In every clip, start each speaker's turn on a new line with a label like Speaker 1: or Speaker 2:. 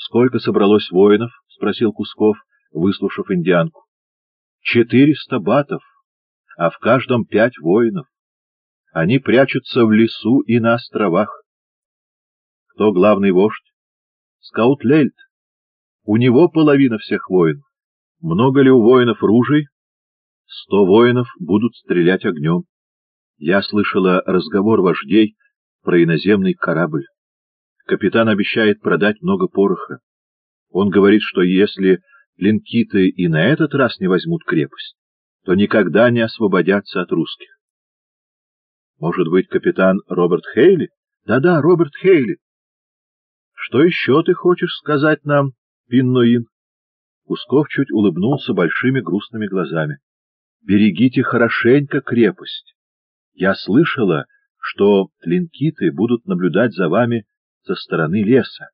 Speaker 1: Сколько собралось воинов? — спросил Кусков, выслушав индианку. 400 батов, а в каждом 5 воинов. Они прячутся в лесу и на островах. Кто главный вождь? Скаут-Лельт. У него половина всех воинов. Много ли у воинов ружей? 100 воинов будут стрелять огнем. Я слышала разговор вождей про иноземный корабль. Капитан обещает продать много пороха. Он говорит, что если тлинкиты и на этот раз не возьмут крепость, то никогда не освободятся от русских. Может быть, капитан Роберт Хейли? Да-да, Роберт Хейли. Что еще ты хочешь сказать нам, Пиннуин? Кусков чуть улыбнулся большими грустными глазами. Берегите хорошенько крепость. Я слышала, что тлинкиты будут наблюдать за вами со стороны леса.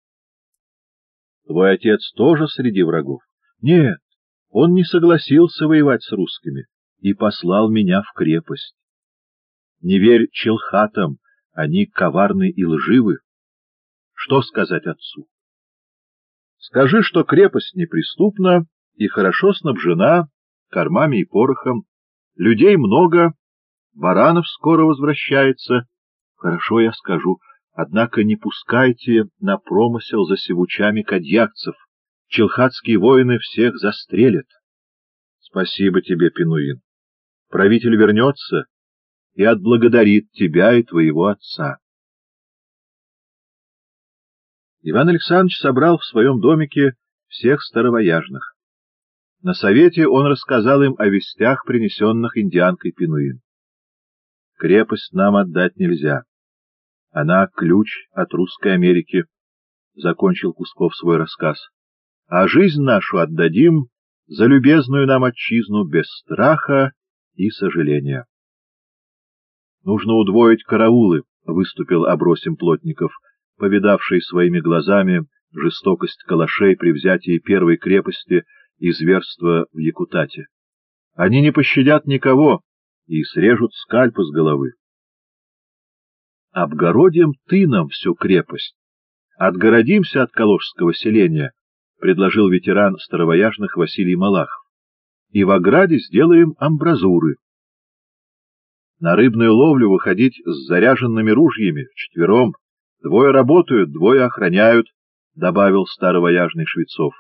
Speaker 1: Твой отец тоже среди врагов? Нет, он не согласился воевать с русскими и послал меня в крепость. Не верь челхатам, они коварны и лживы. Что сказать отцу? Скажи, что крепость неприступна и хорошо снабжена кормами и порохом, людей много, Баранов скоро возвращается. Хорошо, я скажу, однако не пускайте на промысел за севучами кадьякцев, челхатские воины всех застрелят. Спасибо тебе, Пинуин. Правитель вернется и отблагодарит тебя и твоего отца. Иван Александрович собрал в своем домике всех старовояжных. На совете он рассказал им о вестях, принесенных индианкой Пинуин. Крепость нам отдать нельзя. Она — ключ от русской Америки, — закончил Кусков свой рассказ. А жизнь нашу отдадим за любезную нам отчизну без страха и сожаления. Нужно удвоить караулы, — выступил Абросим Плотников, повидавший своими глазами жестокость калашей при взятии первой крепости и зверство в Якутате. Они не пощадят никого и срежут скальпы с головы. Обгородим тыном всю крепость, отгородимся от калошского селения, — предложил ветеран старовояжных Василий Малахов, — и в ограде сделаем амбразуры. На рыбную ловлю выходить с заряженными ружьями, вчетвером, 2 работают, 2 охраняют, — добавил старовояжный Швецов.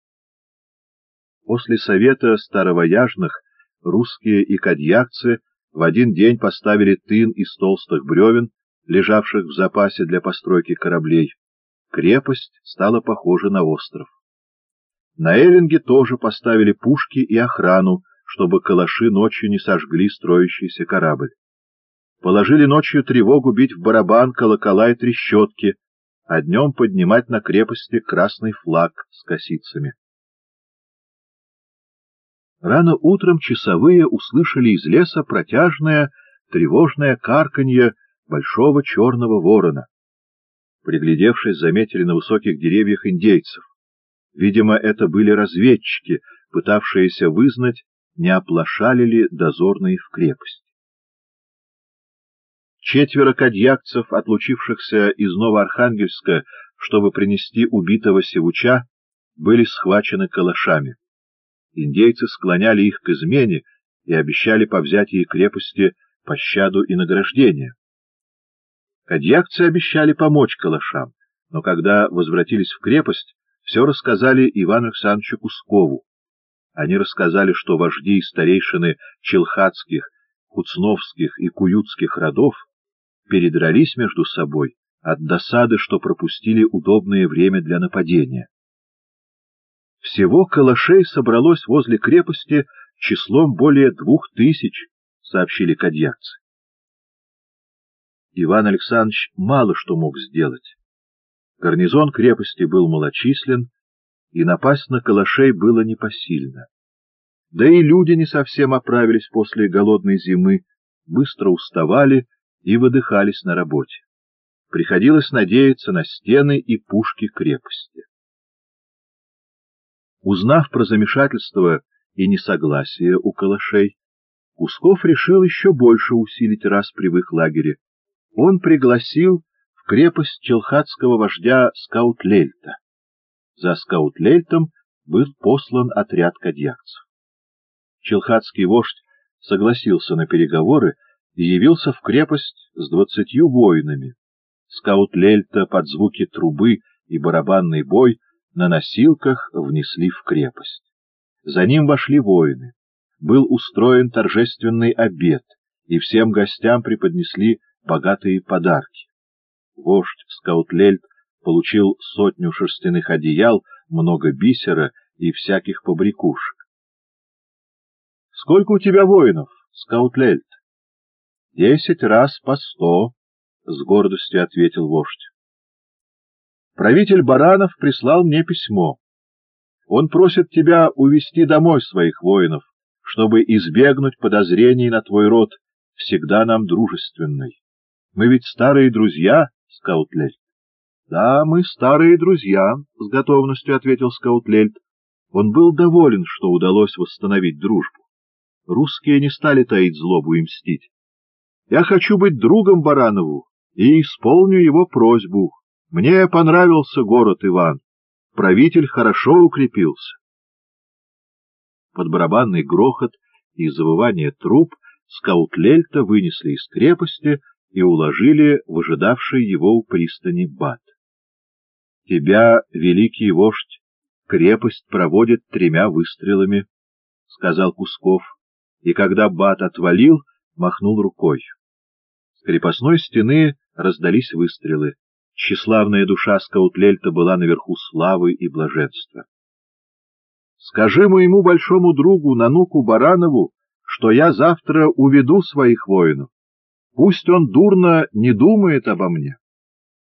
Speaker 1: После совета старовояжных русские и кадьякцы в один день поставили тын из толстых бревен, лежавших в запасе для постройки кораблей. Крепость стала похожа на остров. На Эллинге тоже поставили пушки и охрану, чтобы калаши ночью не сожгли строящийся корабль. Положили ночью тревогу бить в барабан, колокола и трещотки, а днем поднимать на крепости красный флаг с косицами. Рано утром часовые услышали из леса протяжное, тревожное карканье большого черного ворона. Приглядевшись, заметили на высоких деревьях индейцев. Видимо, это были разведчики, пытавшиеся вызнать, не оплошали ли дозорные в крепость. 4 кадьякцев, отлучившихся из Новоархангельска, чтобы принести убитого севуча, были схвачены калашами. Индейцы склоняли их к измене и обещали по взятии крепости пощаду и награждение. Кадьякцы обещали помочь калашам, но когда возвратились в крепость, все рассказали Ивану Александровичу Кускову. Они рассказали, что вожди и старейшины челхатских, куцновских и куютских родов передрались между собой от досады, что пропустили удобное время для нападения. Всего калашей собралось возле крепости числом более 2000, сообщили кадьякцы. Иван Александрович мало что мог сделать. Гарнизон крепости был малочислен, и напасть на калашей было непосильно. Да и люди не совсем оправились после голодной зимы, быстро уставали и выдыхались на работе. Приходилось надеяться на стены и пушки крепости. Узнав про замешательство и несогласие у калашей, Кусков решил еще больше усилить распри в их лагере. Он пригласил в крепость челхатского вождя Скаут-Лельта. За Скаутлейтом был послан отряд кадьякцев. Челхатский вождь согласился на переговоры и явился в крепость с 20 воинами. Скаутлельта под звуки трубы и барабанный бой на носилках внесли в крепость. За ним вошли воины. Был устроен торжественный обед, и всем гостям преподнесли богатые подарки. Вождь Скаутлельт получил 100 шерстяных одеял, много бисера и всяких побрякушек. — Сколько у тебя воинов, Скаутлельт? — 10 раз по 100, — с гордостью ответил вождь. Правитель Баранов прислал мне письмо. Он просит тебя увести домой своих воинов, чтобы избегнуть подозрений на твой род, всегда нам дружественный. Мы ведь старые друзья, Скаутлельт. — Да, мы старые друзья, — с готовностью ответил Скаутлельт. Он был доволен, что удалось восстановить дружбу. Русские не стали таить злобу и мстить. Я хочу быть другом Баранову и исполню его просьбу. Мне понравился город Иван. Правитель хорошо укрепился. Под барабанный грохот и завывание труб Скаутлельта вынесли из крепости и уложили в ожидавший его у пристани бат. — Тебя, великий вождь, крепость проводит 3 выстрелами, — сказал Кусков, и когда бат отвалил, махнул рукой. С крепостной стены раздались выстрелы. Тщеславная душа Скаутлельта была наверху славы и блаженства. — Скажи моему большому другу Нануку Баранову, что я завтра уведу своих воинов. Пусть он дурно не думает обо мне.